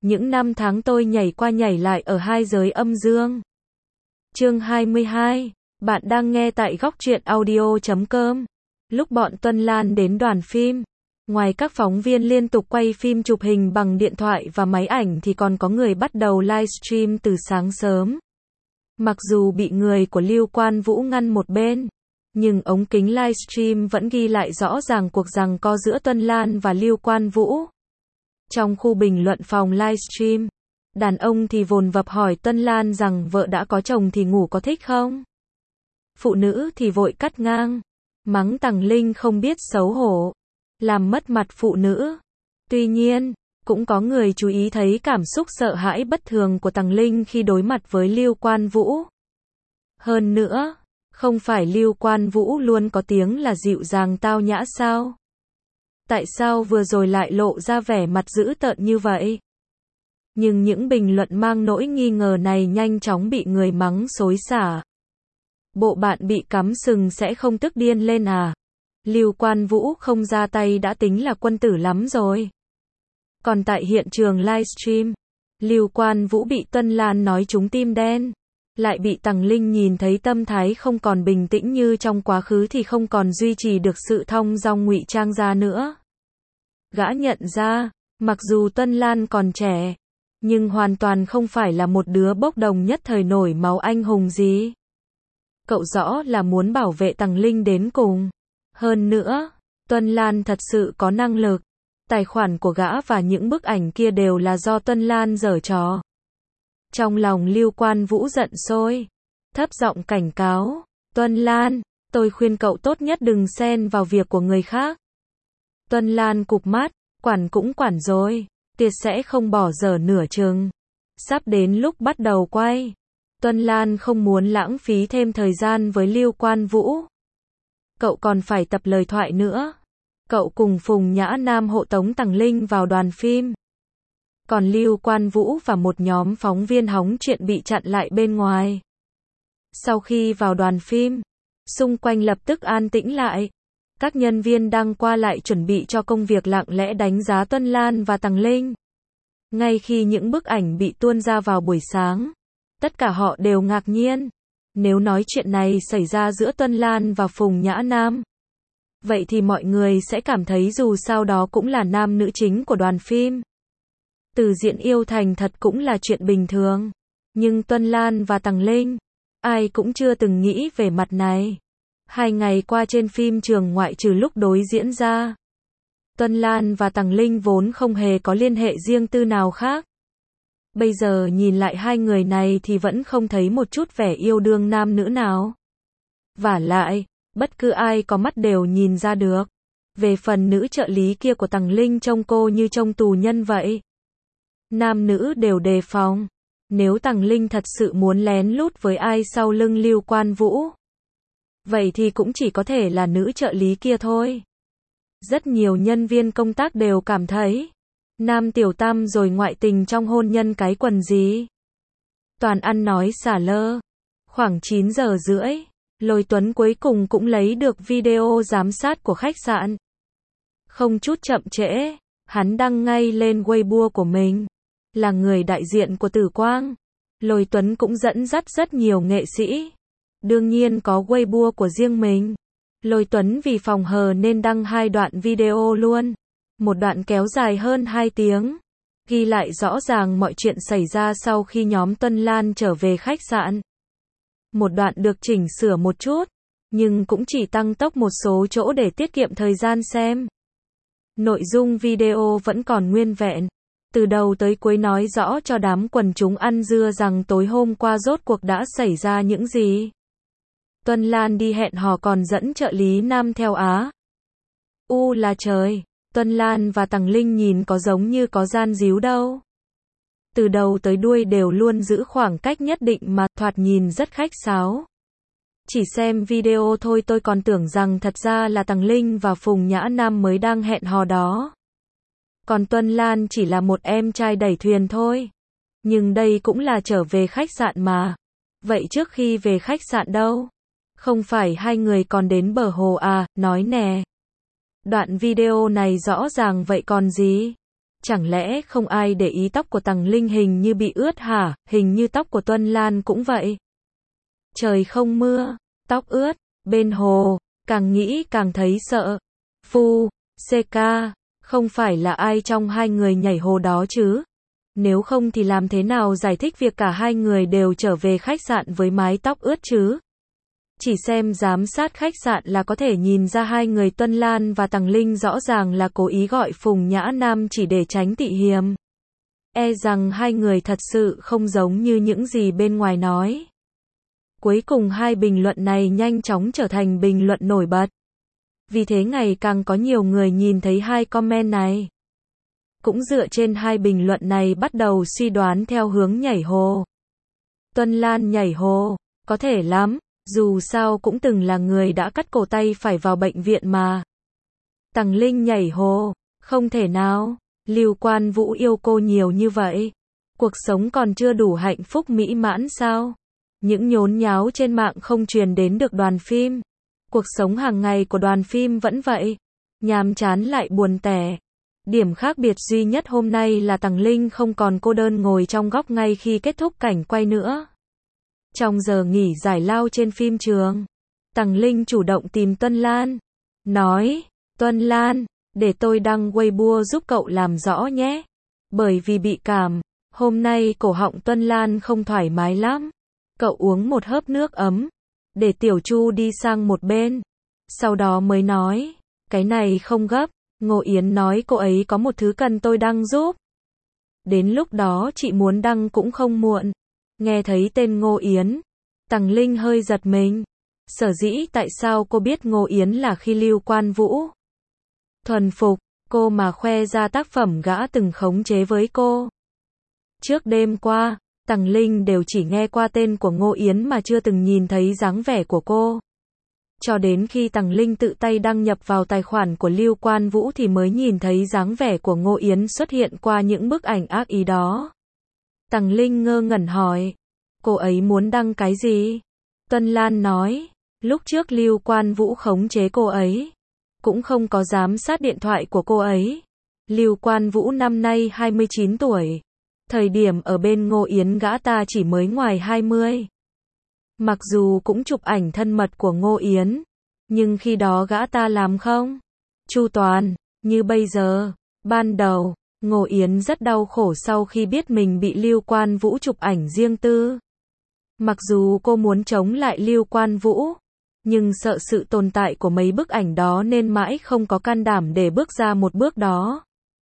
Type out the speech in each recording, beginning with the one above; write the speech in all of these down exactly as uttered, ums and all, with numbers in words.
những năm tháng tôi nhảy qua nhảy lại ở hai giới âm dương. Chương hai mươi hai, bạn đang nghe tại góc truyện audio chấm com. Lúc bọn Tuân Lan đến đoàn phim, ngoài các phóng viên liên tục quay phim chụp hình bằng điện thoại và máy ảnh thì còn có người bắt đầu livestream từ sáng sớm. Mặc dù bị người của Lưu Quan Vũ ngăn một bên, nhưng ống kính livestream vẫn ghi lại rõ ràng cuộc giằng co giữa Tuân Lan và Lưu Quan Vũ. Trong khu bình luận phòng livestream, đàn ông thì vồn vập hỏi Tuân Lan rằng vợ đã có chồng thì ngủ có thích không? Phụ nữ thì vội cắt ngang, mắng Tằng Linh không biết xấu hổ, làm mất mặt phụ nữ. Tuy nhiên, cũng có người chú ý thấy cảm xúc sợ hãi bất thường của Tằng Linh khi đối mặt với Lưu Quan Vũ. Hơn nữa, không phải Lưu Quan Vũ luôn có tiếng là dịu dàng tao nhã sao? Tại sao vừa rồi lại lộ ra vẻ mặt dữ tợn như vậy? Nhưng những bình luận mang nỗi nghi ngờ này nhanh chóng bị người mắng xối xả. Bộ bạn bị cắm sừng sẽ không tức điên lên à? Lưu Quan Vũ không ra tay đã tính là quân tử lắm rồi. Còn tại hiện trường livestream, Lưu Quan Vũ bị Tuân Lan nói trúng tim đen, lại bị Tằng Linh nhìn thấy tâm thái không còn bình tĩnh như trong quá khứ thì không còn duy trì được sự thong dong ngụy trang ra nữa. Gã nhận ra, mặc dù Tuân Lan còn trẻ, nhưng hoàn toàn không phải là một đứa bốc đồng nhất thời nổi máu anh hùng gì. Cậu rõ là muốn bảo vệ Tằng Linh đến cùng. Hơn nữa, Tuân Lan thật sự có năng lực. Tài khoản của gã và những bức ảnh kia đều là do Tuân Lan giở trò. Trong lòng Lưu Quan Vũ giận sôi, thấp giọng cảnh cáo, Tuân Lan, tôi khuyên cậu tốt nhất đừng xen vào việc của người khác. Tuân Lan cụp mắt, quản cũng quản rồi, tiệt sẽ không bỏ dở nửa chừng. Sắp đến lúc bắt đầu quay, Tuân Lan không muốn lãng phí thêm thời gian với Lưu Quan Vũ. Cậu còn phải tập lời thoại nữa. Cậu cùng Phùng Nhã Nam hộ tống Tằng Linh vào đoàn phim. Còn Lưu Quan Vũ và một nhóm phóng viên hóng chuyện bị chặn lại bên ngoài. Sau khi vào đoàn phim, xung quanh lập tức an tĩnh lại. Các nhân viên đang qua lại chuẩn bị cho công việc lặng lẽ đánh giá Tuân Lan và Tằng Linh. Ngay khi những bức ảnh bị tuôn ra vào buổi sáng, tất cả họ đều ngạc nhiên. Nếu nói chuyện này xảy ra giữa Tuân Lan và Phùng Nhã Nam, vậy thì mọi người sẽ cảm thấy dù sao đó cũng là nam nữ chính của đoàn phim. Từ diễn yêu thành thật cũng là chuyện bình thường. Nhưng Tuân Lan và Tằng Linh, ai cũng chưa từng nghĩ về mặt này. Hai ngày qua trên phim trường ngoại trừ lúc đối diễn ra, Tuân Lan và Tằng Linh vốn không hề có liên hệ riêng tư nào khác. Bây giờ nhìn lại hai người này thì vẫn không thấy một chút vẻ yêu đương nam nữ nào. Vả lại, bất cứ ai có mắt đều nhìn ra được. Về phần nữ trợ lý kia của Tằng Linh trông cô như trông tù nhân vậy. Nam nữ đều đề phòng. Nếu Tằng Linh thật sự muốn lén lút với ai sau lưng Lưu Quan Vũ, vậy thì cũng chỉ có thể là nữ trợ lý kia thôi. Rất nhiều nhân viên công tác đều cảm thấy, nam tiểu tam rồi ngoại tình trong hôn nhân cái quần gì. Toàn ăn nói xả lơ. Khoảng chín giờ rưỡi, Lôi Tuấn cuối cùng cũng lấy được video giám sát của khách sạn. Không chút chậm trễ, hắn đăng ngay lên Weibo của mình. Là người đại diện của Tử Quang, Lôi Tuấn cũng dẫn dắt rất nhiều nghệ sĩ. Đương nhiên có Weibo của riêng mình. Lôi Tuấn vì phòng hờ nên đăng hai đoạn video luôn. Một đoạn kéo dài hơn hai tiếng, ghi lại rõ ràng mọi chuyện xảy ra sau khi nhóm Tuân Lan trở về khách sạn. Một đoạn được chỉnh sửa một chút, nhưng cũng chỉ tăng tốc một số chỗ để tiết kiệm thời gian xem. Nội dung video vẫn còn nguyên vẹn, từ đầu tới cuối nói rõ cho đám quần chúng ăn dưa rằng tối hôm qua rốt cuộc đã xảy ra những gì. Tuân Lan đi hẹn hò còn dẫn trợ lý nam theo Á. U là trời, Tuân Lan và Tằng Linh nhìn có giống như có gian díu đâu. Từ đầu tới đuôi đều luôn giữ khoảng cách nhất định mà thoạt nhìn rất khách sáo. Chỉ xem video thôi tôi còn tưởng rằng thật ra là Tằng Linh và Phùng Nhã Nam mới đang hẹn hò đó. Còn Tuân Lan chỉ là một em trai đẩy thuyền thôi. Nhưng đây cũng là trở về khách sạn mà. Vậy trước khi về khách sạn đâu? Không phải hai người còn đến bờ hồ à, nói nè. Đoạn video này rõ ràng vậy còn gì? Chẳng lẽ không ai để ý tóc của Tằng Linh hình như bị ướt hả? Hình như tóc của Tuân Lan cũng vậy. Trời không mưa, tóc ướt, bên hồ, càng nghĩ càng thấy sợ. Phu, xê ca, không phải là ai trong hai người nhảy hồ đó chứ? Nếu không thì làm thế nào giải thích việc cả hai người đều trở về khách sạn với mái tóc ướt chứ? Chỉ xem giám sát khách sạn là có thể nhìn ra hai người Tuân Lan và Tằng Linh rõ ràng là cố ý gọi Phùng Nhã Nam chỉ để tránh tị hiềm. E rằng hai người thật sự không giống như những gì bên ngoài nói. Cuối cùng hai bình luận này nhanh chóng trở thành bình luận nổi bật. Vì thế ngày càng có nhiều người nhìn thấy hai comment này. Cũng dựa trên hai bình luận này bắt đầu suy đoán theo hướng nhảy hồ. Tuân Lan nhảy hồ, có thể lắm, dù sao cũng từng là người đã cắt cổ tay phải vào bệnh viện mà. Tằng Linh nhảy hồ, không thể nào, Lưu Quan Vũ yêu cô nhiều như vậy. Cuộc sống còn chưa đủ hạnh phúc mỹ mãn sao? Những nhốn nháo trên mạng không truyền đến được đoàn phim. Cuộc sống hàng ngày của đoàn phim vẫn vậy, nhàm chán lại buồn tẻ. Điểm khác biệt duy nhất hôm nay là Tằng Linh không còn cô đơn ngồi trong góc ngay khi kết thúc cảnh quay nữa. Trong giờ nghỉ giải lao trên phim trường, Tằng Linh chủ động tìm Tuân Lan, nói, Tuân Lan, để tôi đăng Weibo giúp cậu làm rõ nhé. Bởi vì bị cảm, hôm nay cổ họng Tuân Lan không thoải mái lắm. Cậu uống một hớp nước ấm, để Tiểu Chu đi sang một bên. Sau đó mới nói, cái này không gấp, Ngô Yến nói cô ấy có một thứ cần tôi đăng giúp. Đến lúc đó chị muốn đăng cũng không muộn. Nghe thấy tên Ngô Yến, Tằng Linh hơi giật mình. Sở dĩ tại sao cô biết Ngô Yến là khi Lưu Quan Vũ thuần phục cô mà khoe ra tác phẩm gã từng khống chế với cô. Trước đêm qua, Tằng Linh đều chỉ nghe qua tên của Ngô Yến mà chưa từng nhìn thấy dáng vẻ của cô. Cho đến khi Tằng Linh tự tay đăng nhập vào tài khoản của Lưu Quan Vũ thì mới nhìn thấy dáng vẻ của Ngô Yến xuất hiện qua những bức ảnh ác ý đó. Tằng Linh ngơ ngẩn hỏi, cô ấy muốn đăng cái gì? Tuân Lan nói, lúc trước Lưu Quan Vũ khống chế cô ấy, cũng không có giám sát điện thoại của cô ấy. Lưu Quan Vũ năm nay hai mươi chín tuổi. Thời điểm ở bên Ngô Yến gã ta chỉ mới ngoài hai mươi. Mặc dù cũng chụp ảnh thân mật của Ngô Yến, nhưng khi đó gã ta làm không chu toàn, như bây giờ. Ban đầu, Ngô Yến rất đau khổ sau khi biết mình bị Lưu Quan Vũ chụp ảnh riêng tư. Mặc dù cô muốn chống lại Lưu Quan Vũ, nhưng sợ sự tồn tại của mấy bức ảnh đó nên mãi không có can đảm để bước ra một bước đó.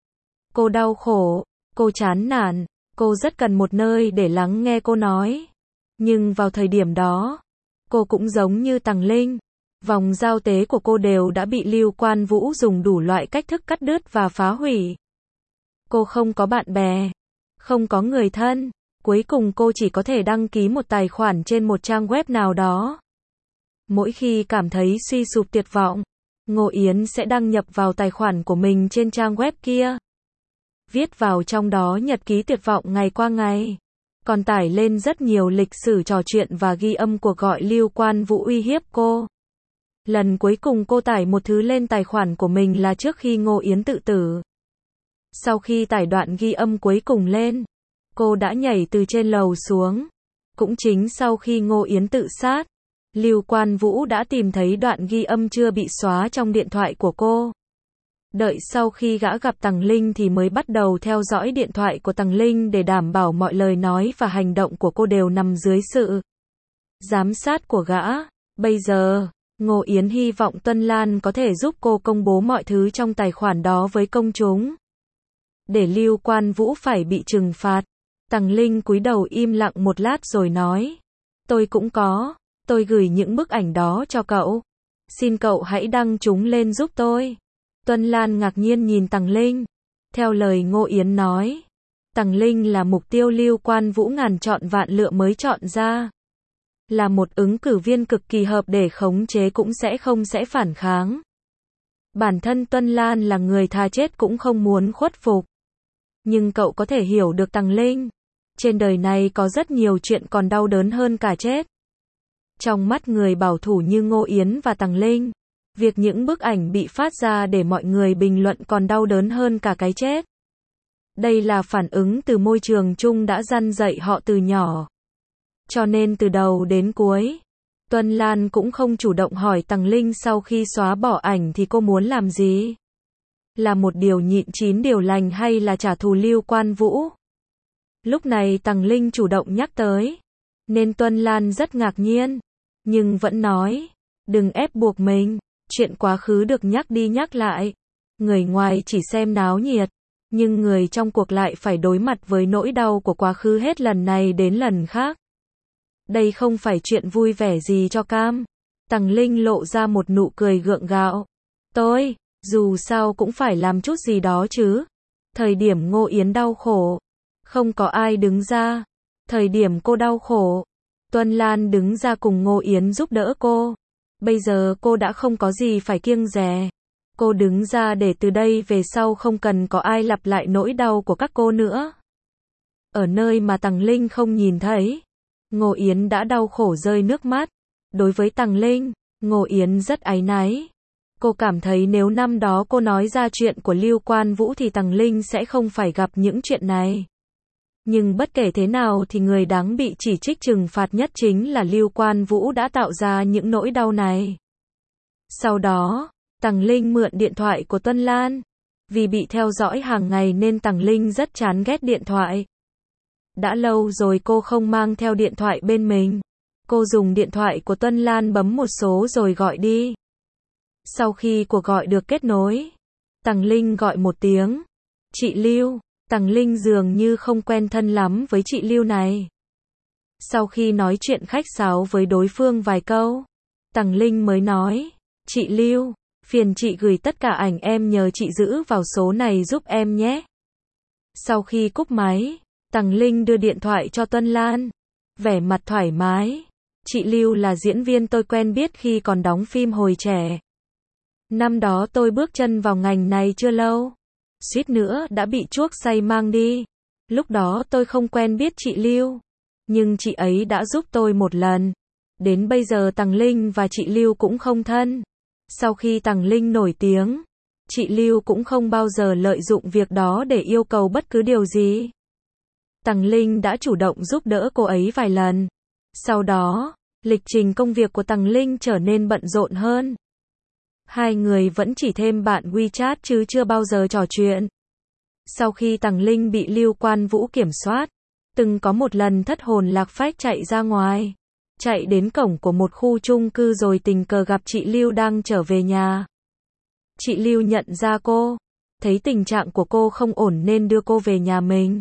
Cô đau khổ, cô chán nản, cô rất cần một nơi để lắng nghe cô nói. Nhưng vào thời điểm đó, cô cũng giống như Tằng Linh, vòng giao tế của cô đều đã bị Lưu Quan Vũ dùng đủ loại cách thức cắt đứt và phá hủy. Cô không có bạn bè, không có người thân, cuối cùng cô chỉ có thể đăng ký một tài khoản trên một trang web nào đó. Mỗi khi cảm thấy suy sụp tuyệt vọng, Ngô Yến sẽ đăng nhập vào tài khoản của mình trên trang web kia. Viết vào trong đó nhật ký tuyệt vọng ngày qua ngày. Còn tải lên rất nhiều lịch sử trò chuyện và ghi âm cuộc gọi Lưu Quan Vũ uy hiếp cô. Lần cuối cùng cô tải một thứ lên tài khoản của mình là trước khi Ngô Yến tự tử. Sau khi tải đoạn ghi âm cuối cùng lên, cô đã nhảy từ trên lầu xuống. Cũng chính sau khi Ngô Yến tự sát, Lưu Quan Vũ đã tìm thấy đoạn ghi âm chưa bị xóa trong điện thoại của cô. Đợi sau khi gã gặp Tằng Linh thì mới bắt đầu theo dõi điện thoại của Tằng Linh để đảm bảo mọi lời nói và hành động của cô đều nằm dưới sự giám sát của gã. Bây giờ, Ngô Yến hy vọng Tuân Lan có thể giúp cô công bố mọi thứ trong tài khoản đó với công chúng, để Lưu Quan Vũ phải bị trừng phạt. Tằng Linh cúi đầu im lặng một lát rồi nói, tôi cũng có, tôi gửi những bức ảnh đó cho cậu. Xin cậu hãy đăng chúng lên giúp tôi. Tuân Lan ngạc nhiên nhìn Tằng Linh. Theo lời Ngô Yến nói, Tằng Linh là mục tiêu Lưu Quan Vũ ngàn chọn vạn lựa mới chọn ra. Là một ứng cử viên cực kỳ hợp để khống chế cũng sẽ không sẽ phản kháng. Bản thân Tuân Lan là người thà chết cũng không muốn khuất phục. Nhưng cậu có thể hiểu được Tằng Linh. Trên đời này có rất nhiều chuyện còn đau đớn hơn cả chết. Trong mắt người bảo thủ như Ngô Yến và Tằng Linh, việc những bức ảnh bị phát ra để mọi người bình luận còn đau đớn hơn cả cái chết. Đây là phản ứng từ môi trường chung đã răn dạy họ từ nhỏ. Cho nên từ đầu đến cuối, Tuân Lan cũng không chủ động hỏi Tằng Linh sau khi xóa bỏ ảnh thì cô muốn làm gì? Là một điều nhịn chín điều lành hay là trả thù Lưu Quan Vũ? Lúc này Tằng Linh chủ động nhắc tới, nên Tuân Lan rất ngạc nhiên, nhưng vẫn nói, đừng ép buộc mình, chuyện quá khứ được nhắc đi nhắc lại. Người ngoài chỉ xem náo nhiệt, nhưng người trong cuộc lại phải đối mặt với nỗi đau của quá khứ hết lần này đến lần khác. Đây không phải chuyện vui vẻ gì cho cam. Tằng Linh lộ ra một nụ cười gượng gạo. Tôi, dù sao cũng phải làm chút gì đó chứ. Thời điểm Ngô Yến đau khổ, không có ai đứng ra. Thời điểm cô đau khổ, Tuân Lan đứng ra cùng Ngô Yến giúp đỡ cô. Bây giờ cô đã không có gì phải kiêng dè. Cô đứng ra để từ đây về sau không cần có ai lặp lại nỗi đau của các cô nữa. Ở nơi mà Tằng Linh không nhìn thấy, Ngô Yến đã đau khổ rơi nước mắt. Đối với Tằng Linh, Ngô Yến rất áy náy. Cô cảm thấy nếu năm đó cô nói ra chuyện của Lưu Quan Vũ thì Tằng Linh sẽ không phải gặp những chuyện này. Nhưng bất kể thế nào thì người đáng bị chỉ trích trừng phạt nhất chính là Lưu Quan Vũ đã tạo ra những nỗi đau này. Sau đó, Tằng Linh mượn điện thoại của Tuân Lan. Vì bị theo dõi hàng ngày nên Tằng Linh rất chán ghét điện thoại. Đã lâu rồi cô không mang theo điện thoại bên mình. Cô dùng điện thoại của Tuân Lan bấm một số rồi gọi đi. Sau khi cuộc gọi được kết nối, Tằng Linh gọi một tiếng. Chị Lưu. Tằng Linh dường như không quen thân lắm với chị Lưu này. Sau khi nói chuyện khách sáo với đối phương vài câu, Tằng Linh mới nói, chị Lưu, phiền chị gửi tất cả ảnh em nhờ chị giữ vào số này giúp em nhé. Sau khi cúp máy, Tằng Linh đưa điện thoại cho Tuân Lan, vẻ mặt thoải mái. Chị Lưu là diễn viên tôi quen biết khi còn đóng phim hồi trẻ. Năm đó tôi bước chân vào ngành này chưa lâu, suýt nữa đã bị chuốc say mang đi. Lúc đó tôi không quen biết chị Lưu, nhưng chị ấy đã giúp tôi một lần. Đến bây giờ Tằng Linh và chị Lưu cũng không thân. Sau khi Tằng Linh nổi tiếng, chị Lưu cũng không bao giờ lợi dụng việc đó để yêu cầu bất cứ điều gì. Tằng Linh đã chủ động giúp đỡ cô ấy vài lần. Sau đó, lịch trình công việc của Tằng Linh trở nên bận rộn hơn. Hai người vẫn chỉ thêm bạn WeChat chứ chưa bao giờ trò chuyện. Sau khi Tằng Linh bị Lưu Quan Vũ kiểm soát, từng có một lần thất hồn lạc phách chạy ra ngoài, chạy đến cổng của một khu chung cư rồi tình cờ gặp chị Lưu đang trở về nhà. Chị Lưu nhận ra cô, thấy tình trạng của cô không ổn nên đưa cô về nhà mình.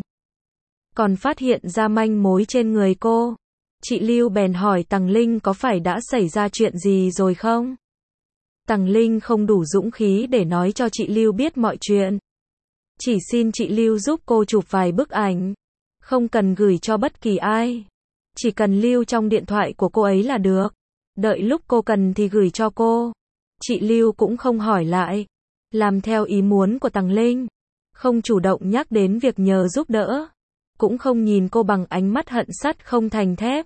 Còn phát hiện ra manh mối trên người cô. Chị Lưu bèn hỏi Tằng Linh có phải đã xảy ra chuyện gì rồi không? Tằng Linh không đủ dũng khí để nói cho chị Lưu biết mọi chuyện. Chỉ xin chị Lưu giúp cô chụp vài bức ảnh. Không cần gửi cho bất kỳ ai. Chỉ cần lưu trong điện thoại của cô ấy là được. Đợi lúc cô cần thì gửi cho cô. Chị Lưu cũng không hỏi lại. Làm theo ý muốn của Tằng Linh. Không chủ động nhắc đến việc nhờ giúp đỡ. Cũng không nhìn cô bằng ánh mắt hận sắt không thành thép.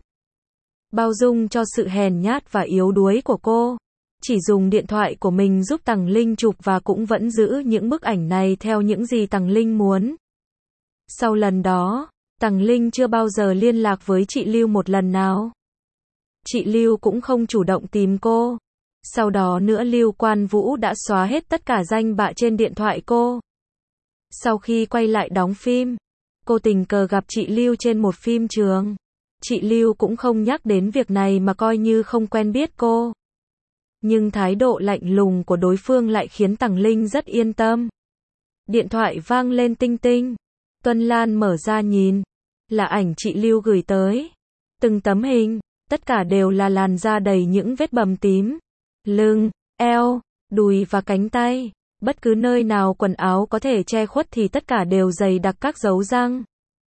Bao dung cho sự hèn nhát và yếu đuối của cô. Chỉ dùng điện thoại của mình giúp Tằng Linh chụp và cũng vẫn giữ những bức ảnh này theo những gì Tằng Linh muốn. Sau lần đó, Tằng Linh chưa bao giờ liên lạc với chị Lưu một lần nào. Chị Lưu cũng không chủ động tìm cô. Sau đó nữa Lưu Quan Vũ đã xóa hết tất cả danh bạ trên điện thoại cô. Sau khi quay lại đóng phim, cô tình cờ gặp chị Lưu trên một phim trường. Chị Lưu cũng không nhắc đến việc này mà coi như không quen biết cô. Nhưng thái độ lạnh lùng của đối phương lại khiến Tằng Linh rất yên tâm. Điện thoại vang lên tinh tinh. Tuân Lan mở ra nhìn. Là ảnh chị Lưu gửi tới. Từng tấm hình, tất cả đều là làn da đầy những vết bầm tím. Lưng, eo, đùi và cánh tay. Bất cứ nơi nào quần áo có thể che khuất thì tất cả đều dày đặc các dấu răng.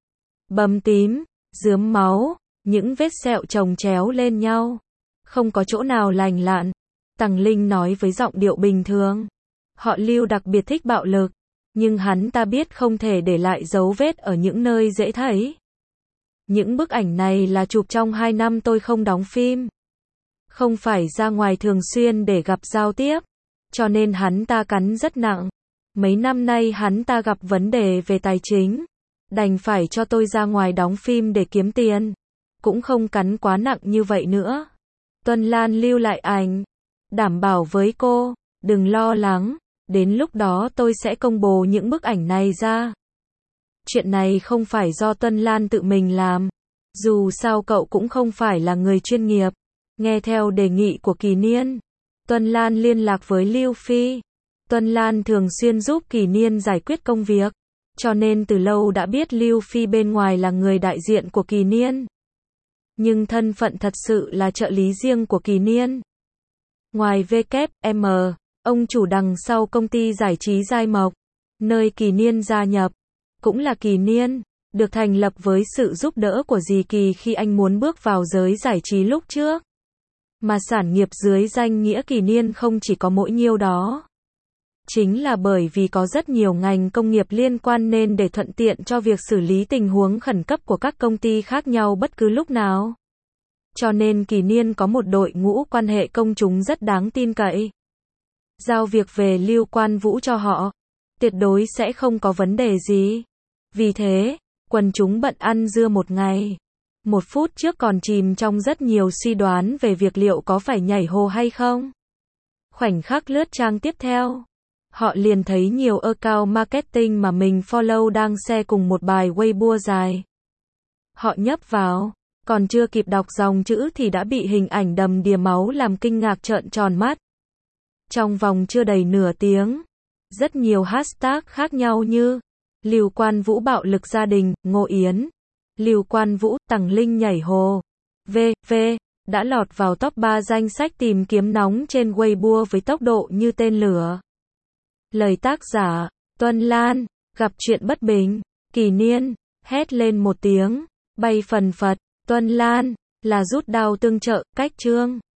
Bầm tím, rướm máu, những vết sẹo chồng chéo lên nhau. Không có chỗ nào lành lặn. Tằng Linh nói với giọng điệu bình thường. Họ Lưu đặc biệt thích bạo lực. Nhưng hắn ta biết không thể để lại dấu vết ở những nơi dễ thấy. Những bức ảnh này là chụp trong hai năm tôi không đóng phim. Không phải ra ngoài thường xuyên để gặp giao tiếp. Cho nên hắn ta cắn rất nặng. Mấy năm nay hắn ta gặp vấn đề về tài chính, đành phải cho tôi ra ngoài đóng phim để kiếm tiền. Cũng không cắn quá nặng như vậy nữa. Tuân Lan lưu lại ảnh, đảm bảo với cô, đừng lo lắng, đến lúc đó tôi sẽ công bố những bức ảnh này ra. Chuyện này không phải do Tuân Lan tự mình làm, dù sao cậu cũng không phải là người chuyên nghiệp. Nghe theo đề nghị của Kỳ Niên, Tuân Lan liên lạc với Lưu Phi. Tuân Lan thường xuyên giúp Kỳ Niên giải quyết công việc, cho nên từ lâu đã biết Lưu Phi bên ngoài là người đại diện của Kỳ Niên. Nhưng thân phận thật sự là trợ lý riêng của Kỳ Niên. Ngoài vê kép em, ông chủ đằng sau công ty giải trí Giai Mộc, nơi Kỳ Niên gia nhập, cũng là Kỳ Niên, được thành lập với sự giúp đỡ của dì Kỳ khi anh muốn bước vào giới giải trí lúc trước. Mà sản nghiệp dưới danh nghĩa Kỳ Niên không chỉ có mỗi nhiêu đó. Chính là bởi vì có rất nhiều ngành công nghiệp liên quan nên để thuận tiện cho việc xử lý tình huống khẩn cấp của các công ty khác nhau bất cứ lúc nào. Cho nên Kỳ Niên có một đội ngũ quan hệ công chúng rất đáng tin cậy. Giao việc về Lưu Quan Vũ cho họ, tuyệt đối sẽ không có vấn đề gì. Vì thế, quần chúng bận ăn dưa một ngày. Một phút trước còn chìm trong rất nhiều suy đoán về việc liệu có phải nhảy hồ hay không. Khoảnh khắc lướt trang tiếp theo, họ liền thấy nhiều account marketing mà mình follow đang share cùng một bài Weibo dài. Họ nhấp vào, còn chưa kịp đọc dòng chữ thì đã bị hình ảnh đầm đìa máu làm kinh ngạc trợn tròn mắt. Trong vòng chưa đầy nửa tiếng, rất nhiều hashtag khác nhau như Lưu Quan Vũ bạo lực gia đình, Ngô Yến, Lưu Quan Vũ, Tằng Linh nhảy hồ, vê vê đã lọt vào top ba danh sách tìm kiếm nóng trên Weibo với tốc độ như tên lửa. Lời tác giả, Tuân Lan, gặp chuyện bất bình, Kỳ Niên, hét lên một tiếng, bay phần phật, Tuân Lan, là rút đao tương trợ, cách chương.